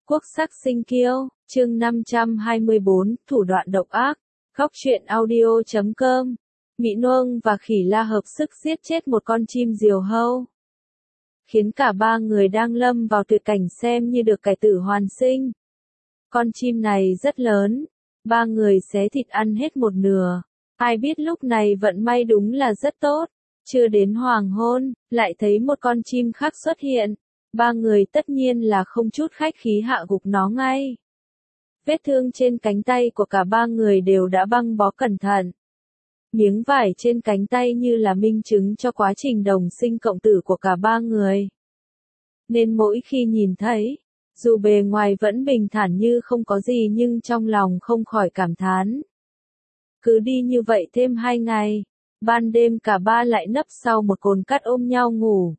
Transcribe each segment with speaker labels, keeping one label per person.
Speaker 1: Quốc sắc sinh kiêu, chương 524, thủ đoạn độc ác. Góc truyện audio.com. Mị Nương và Khỉ La hợp sức giết chết một con chim diều hâu, khiến cả ba người đang lâm vào tuyệt cảnh xem như được cải tử hoàn sinh. Con chim này rất lớn, ba người xé thịt ăn hết một nửa. Ai biết lúc này vận may đúng là rất tốt, chưa đến hoàng hôn, lại thấy một con chim khác xuất hiện. Ba người tất nhiên là không chút khách khí hạ gục nó ngay. Vết thương trên cánh tay của cả ba người đều đã băng bó cẩn thận. Miếng vải trên cánh tay như là minh chứng cho quá trình đồng sinh cộng tử của cả ba người. Nên mỗi khi nhìn thấy, dù bề ngoài vẫn bình thản như không có gì nhưng trong lòng không khỏi cảm thán. Cứ đi như vậy thêm 2 ngày, ban đêm cả ba lại nấp sau một cồn cát ôm nhau ngủ.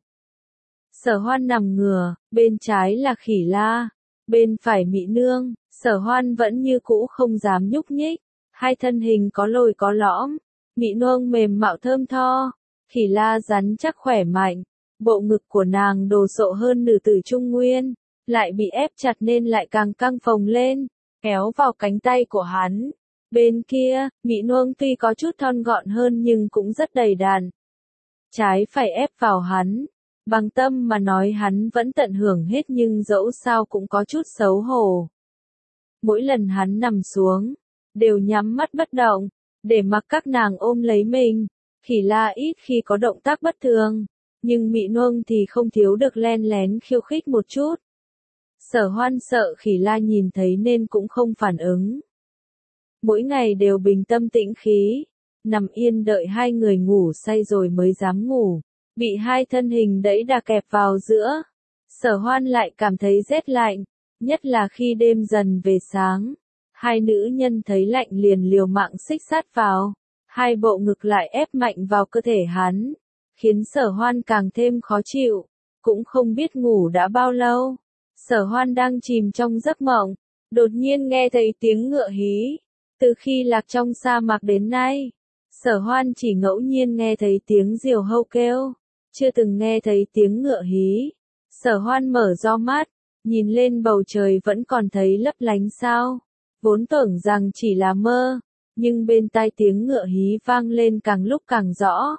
Speaker 1: Sở Hoan nằm ngửa, bên trái là Khỉ La, bên phải Mị Nương. Sở Hoan vẫn như cũ không dám nhúc nhích, hai thân hình có lồi có lõm. Mị Nương mềm mạo thơm tho, Khỉ La rắn chắc khỏe mạnh. Bộ ngực của nàng đồ sộ hơn nữ tử Trung Nguyên, lại bị ép chặt nên lại càng căng phồng lên, kéo vào cánh tay của hắn. Bên kia, Mị Nương tuy có chút thon gọn hơn nhưng cũng rất đầy đặn. Trái phải ép vào hắn. Bằng tâm mà nói hắn vẫn tận hưởng hết nhưng dẫu sao cũng có chút xấu hổ. Mỗi lần hắn nằm xuống, đều nhắm mắt bất động, để mặc các nàng ôm lấy mình. Khỉ La ít khi có động tác bất thường, nhưng Mị Nương thì không thiếu được len lén khiêu khích một chút. Sở Hoan sợ Khỉ La nhìn thấy nên cũng không phản ứng. Mỗi ngày đều bình tâm tĩnh khí, nằm yên đợi hai người ngủ say rồi mới dám ngủ. Bị hai thân hình đẩy đà kẹp vào giữa, Sở Hoan lại cảm thấy rét lạnh, nhất là khi đêm dần về sáng. Hai nữ nhân thấy lạnh liền liều mạng xích sát vào, hai bộ ngực lại ép mạnh vào cơ thể hắn, khiến Sở Hoan càng thêm khó chịu, cũng không biết ngủ đã bao lâu. Sở Hoan đang chìm trong giấc mộng, đột nhiên nghe thấy tiếng ngựa hí. Từ khi lạc trong sa mạc đến nay, Sở Hoan chỉ ngẫu nhiên nghe thấy tiếng diều hâu kêu, chưa từng nghe thấy tiếng ngựa hí. Sở Hoan mở to mắt, nhìn lên bầu trời vẫn còn thấy lấp lánh sao. Vốn tưởng rằng chỉ là mơ, nhưng bên tai tiếng ngựa hí vang lên càng lúc càng rõ.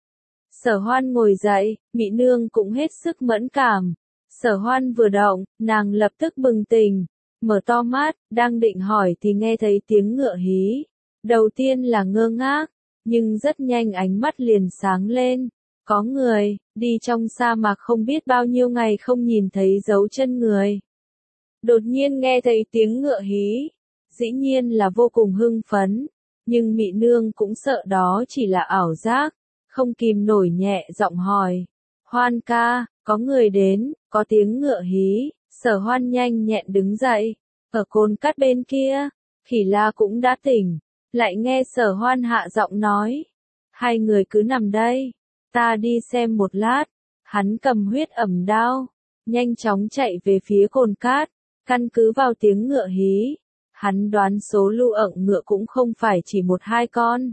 Speaker 1: Sở Hoan ngồi dậy, Mị Nương cũng hết sức mẫn cảm. Sở Hoan vừa động, nàng lập tức bừng tỉnh, mở to mắt, đang định hỏi thì nghe thấy tiếng ngựa hí. Đầu tiên là ngơ ngác, nhưng rất nhanh ánh mắt liền sáng lên. Có người, đi trong sa mạc không biết bao nhiêu ngày không nhìn thấy dấu chân người. Đột nhiên nghe thấy tiếng ngựa hí, dĩ nhiên là vô cùng hưng phấn, nhưng Mị Nương cũng sợ đó chỉ là ảo giác, không kìm nổi nhẹ giọng hỏi. Hoan ca, có người đến, có tiếng ngựa hí. Sở Hoan nhanh nhẹn đứng dậy, ở cồn cát bên kia, Khỉ La cũng đã tỉnh, lại nghe Sở Hoan hạ giọng nói. Hai người cứ nằm đây, ta đi xem một lát. Hắn cầm huyết ẩm đao, nhanh chóng chạy về phía cồn cát, căn cứ vào tiếng ngựa hí. Hắn đoán số lưu ẩn ngựa cũng không phải chỉ 1-2 con.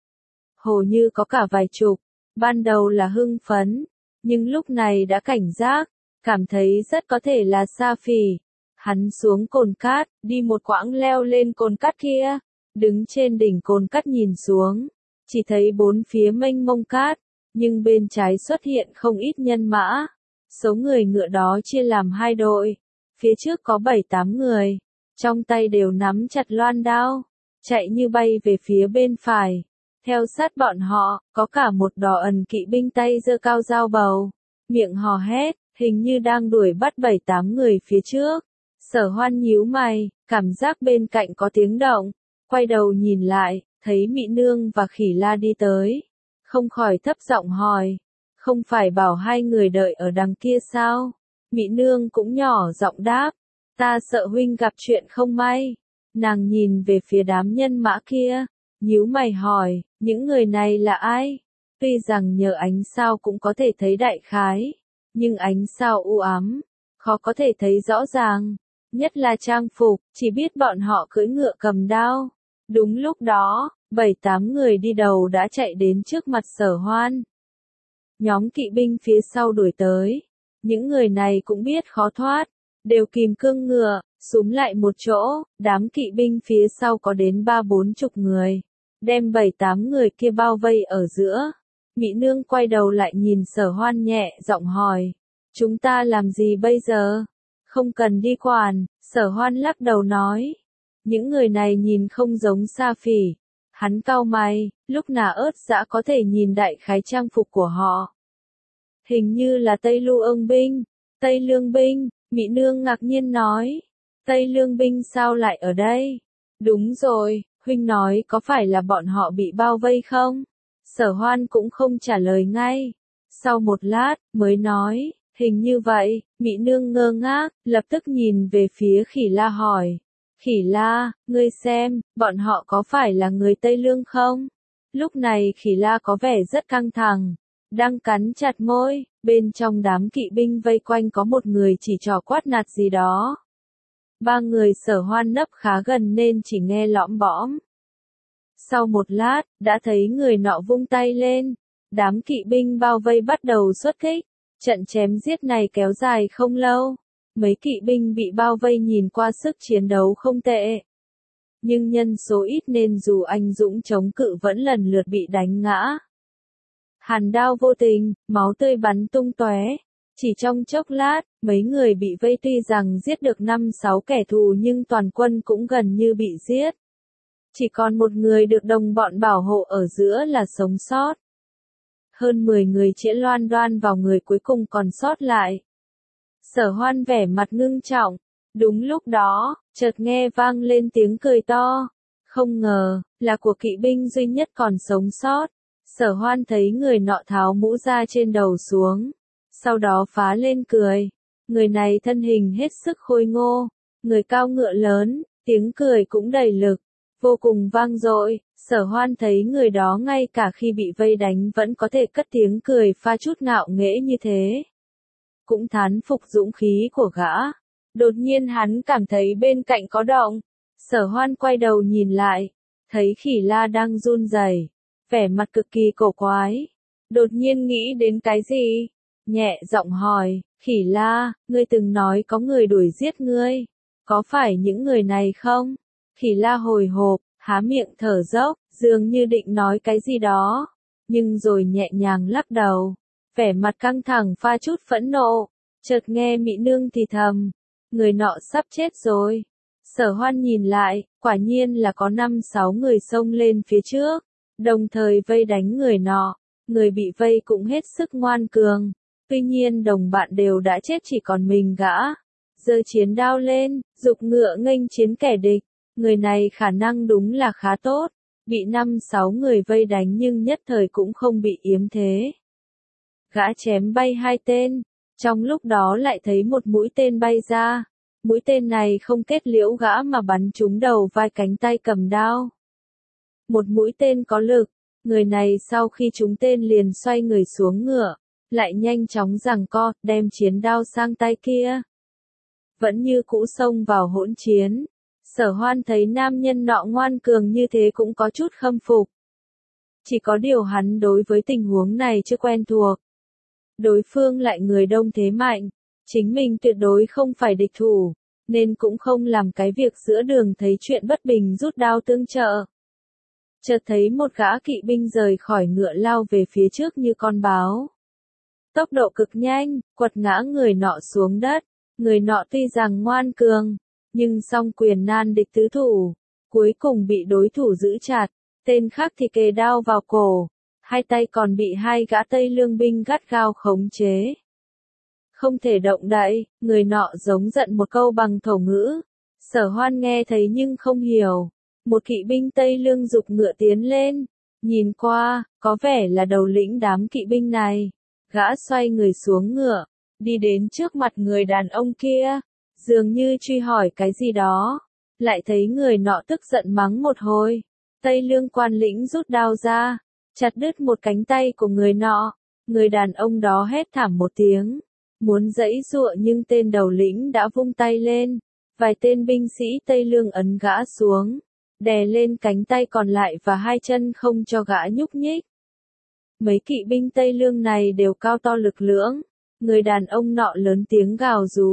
Speaker 1: Hồ như có cả vài chục, ban đầu là hưng phấn, nhưng lúc này đã cảnh giác, cảm thấy rất có thể là sa phỉ. Hắn xuống cồn cát, đi một quãng leo lên cồn cát kia, đứng trên đỉnh cồn cát nhìn xuống, chỉ thấy bốn phía mênh mông cát, nhưng bên trái xuất hiện không ít nhân mã. Số người ngựa đó chia làm 2 đội, phía trước có 7-8 người, trong tay đều nắm chặt loan đao, chạy như bay về phía bên phải. Theo sát bọn họ, có cả một đò ẩn kỵ binh tay giơ cao dao bầu, miệng hò hét, hình như đang đuổi bắt 7-8 người phía trước. Sở Hoan nhíu mày, cảm giác bên cạnh có tiếng động, quay đầu nhìn lại, thấy Mị Nương và Khỉ La đi tới, không khỏi thấp giọng hỏi, không phải bảo hai người đợi ở đằng kia sao? Mị Nương cũng nhỏ giọng đáp, ta sợ huynh gặp chuyện không may. Nàng nhìn về phía đám nhân mã kia, nhíu mày hỏi, những người này là ai? Tuy rằng nhờ ánh sao cũng có thể thấy đại khái, nhưng ánh sao u ám, khó có thể thấy rõ ràng, nhất là trang phục, chỉ biết bọn họ cưỡi ngựa cầm đao. Đúng lúc đó, 7-8 người đi đầu đã chạy đến trước mặt Sở Hoan. Nhóm kỵ binh phía sau đuổi tới, những người này cũng biết khó thoát, đều kìm cương ngựa, Xúm lại một chỗ, đám kỵ binh phía sau có đến 30-40 người, đem 7-8 người kia bao vây ở giữa. Mỹ nương quay đầu lại nhìn Sở Hoan nhẹ giọng hỏi, chúng ta làm gì bây giờ? Không cần đi quản, Sở Hoan lắc đầu nói. Những người này nhìn không giống Sa Phỉ. Hắn cau mày, lúc nào ớt dã có thể nhìn đại khái trang phục của họ. Hình như là Tây Lưu Ương binh. Tây Lương binh, Mỹ nương ngạc nhiên nói. Tây Lương binh sao lại ở đây? Đúng rồi, huynh nói có phải là bọn họ bị bao vây không? Sở Hoan cũng không trả lời ngay. Sau một lát, mới nói, hình như vậy, Mỹ nương ngơ ngác, lập tức nhìn về phía Khỉ La hỏi. Khỉ La, ngươi xem, bọn họ có phải là người Tây Lương không? Lúc này Khỉ La có vẻ rất căng thẳng, đang cắn chặt môi, bên trong đám kỵ binh vây quanh có một người chỉ trò quát nạt gì đó. 3 người Sở Hoan nấp khá gần nên chỉ nghe lõm bõm. Sau một lát, đã thấy người nọ vung tay lên, đám kỵ binh bao vây bắt đầu xuất kích. Trận chém giết này kéo dài không lâu. Mấy kỵ binh bị bao vây nhìn qua sức chiến đấu không tệ. Nhưng nhân số ít nên dù anh dũng chống cự vẫn lần lượt bị đánh ngã. Hàn đao vô tình, máu tươi bắn tung tóe. Chỉ trong chốc lát, mấy người bị vây tuy rằng giết được 5-6 kẻ thù nhưng toàn quân cũng gần như bị giết. Chỉ còn một người được đồng bọn bảo hộ ở giữa là sống sót. Hơn 10 người chĩa loan đoan vào người cuối cùng còn sót lại. Sở Hoan vẻ mặt ngưng trọng. Đúng lúc đó, chợt nghe vang lên tiếng cười to. Không ngờ, là của kỵ binh duy nhất còn sống sót. Sở Hoan thấy người nọ tháo mũ ra trên đầu xuống. Sau đó phá lên cười. Người này thân hình hết sức khôi ngô. Người cao ngựa lớn, tiếng cười cũng đầy lực. Vô cùng vang dội. Sở Hoan thấy người đó ngay cả khi bị vây đánh vẫn có thể cất tiếng cười pha chút ngạo nghễ như thế. Cũng thán phục dũng khí của gã. Đột nhiên hắn cảm thấy bên cạnh có động. Sở Hoan quay đầu nhìn lại. Thấy Khỉ La đang run rẩy, vẻ mặt cực kỳ cổ quái. Đột nhiên nghĩ đến cái gì? Nhẹ giọng hỏi, Khỉ La, ngươi từng nói có người đuổi giết ngươi. Có phải những người này không? Khỉ La hồi hộp, há miệng thở dốc, dường như định nói cái gì đó. Nhưng rồi nhẹ nhàng lắc đầu. Vẻ mặt căng thẳng pha chút phẫn nộ. Chợt nghe Mỹ nương thì thầm. Người nọ sắp chết rồi. Sở Hoan nhìn lại, quả nhiên là có 5-6 người xông lên phía trước. Đồng thời vây đánh người nọ. Người bị vây cũng hết sức ngoan cường. Tuy nhiên đồng bạn đều đã chết chỉ còn mình gã. Giơ chiến đao lên, giục ngựa nghênh chiến kẻ địch. Người này khả năng đúng là khá tốt. Bị 5-6 người vây đánh nhưng nhất thời cũng không bị yếm thế. Gã chém bay 2 tên. Trong lúc đó lại thấy một mũi tên bay ra. Mũi tên này không kết liễu gã mà bắn trúng đầu vai cánh tay cầm đao. Một mũi tên có lực. Người này sau khi trúng tên liền xoay người xuống ngựa. Lại nhanh chóng giằng co, đem chiến đao sang tay kia. Vẫn như cũ xông vào hỗn chiến. Sở Hoan thấy nam nhân nọ ngoan cường như thế cũng có chút khâm phục. Chỉ có điều hắn đối với tình huống này chưa quen thuộc. Đối phương lại người đông thế mạnh. Chính mình tuyệt đối không phải địch thủ. Nên cũng không làm cái việc giữa đường thấy chuyện bất bình rút đao tương trợ. Chợt thấy một gã kỵ binh rời khỏi ngựa lao về phía trước như con báo. Tốc độ cực nhanh, quật ngã người nọ xuống đất. Người nọ tuy rằng ngoan cường, nhưng song quyền nan địch tứ thủ. Cuối cùng bị đối thủ giữ chặt, tên khác thì kề đao vào cổ. Hai tay còn bị 2 gã Tây Lương binh gắt gao khống chế. Không thể động đậy, người nọ giống giận một câu bằng thổ ngữ. Sở Hoan nghe thấy nhưng không hiểu. Một kỵ binh Tây Lương giục ngựa tiến lên. Nhìn qua, có vẻ là đầu lĩnh đám kỵ binh này. Gã xoay người xuống ngựa, đi đến trước mặt người đàn ông kia. Dường như truy hỏi cái gì đó. Lại thấy người nọ tức giận mắng một hồi. Tây Lương quan lĩnh rút đao ra, chặt đứt một cánh tay của người nọ. Người đàn ông đó hét thảm một tiếng. Muốn giãy giụa nhưng tên đầu lĩnh đã vung tay lên. Vài tên binh sĩ Tây Lương ấn gã xuống. Đè lên cánh tay còn lại và 2 chân không cho gã nhúc nhích. Mấy kỵ binh Tây Lương này đều cao to lực lưỡng. Người đàn ông nọ lớn tiếng gào rú.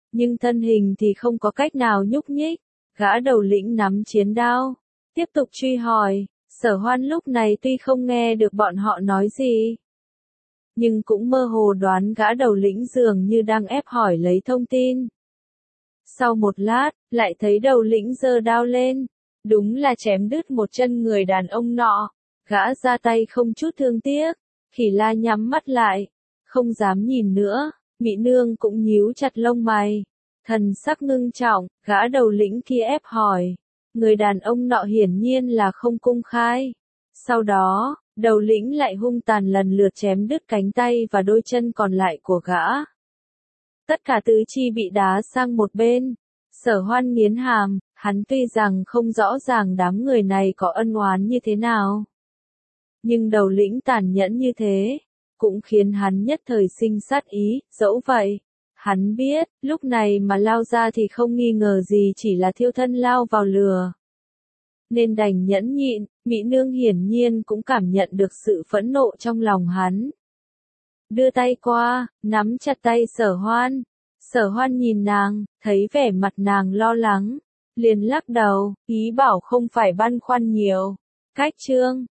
Speaker 1: nhưng thân hình thì không có cách nào nhúc nhích. Gã đầu lĩnh nắm chiến đao, tiếp tục truy hỏi. Sở Hoan lúc này tuy không nghe được bọn họ nói gì, nhưng cũng mơ hồ đoán gã đầu lĩnh dường như đang ép hỏi lấy thông tin. Sau một lát, lại thấy đầu lĩnh giơ đao lên, đúng là chém đứt một chân người đàn ông nọ. Gã ra tay không chút thương tiếc, Khỉ La nhắm mắt lại, không dám nhìn nữa. Mỹ Nương cũng nhíu chặt lông mày, thần sắc ngưng trọng. Gã đầu lĩnh kia ép hỏi, người đàn ông nọ hiển nhiên là không công khai. Sau đó, đầu lĩnh lại hung tàn lần lượt chém đứt cánh tay và đôi chân còn lại của gã. Tất cả tứ chi bị đá sang một bên. Sở Hoan nghiến hàm, hắn tuy rằng không rõ ràng đám người này có ân oán như thế nào, nhưng đầu lĩnh tàn nhẫn như thế, cũng khiến hắn nhất thời sinh sát ý. Dẫu vậy, hắn biết, lúc này mà lao ra thì không nghi ngờ gì chỉ là thiêu thân lao vào lửa, nên đành nhẫn nhịn. Mỹ Nương hiển nhiên cũng cảm nhận được sự phẫn nộ trong lòng hắn, đưa tay qua, nắm chặt tay Sở Hoan. Sở Hoan nhìn nàng, thấy vẻ mặt nàng lo lắng, liền lắc đầu, ý bảo không phải băn khoăn nhiều. Cách chương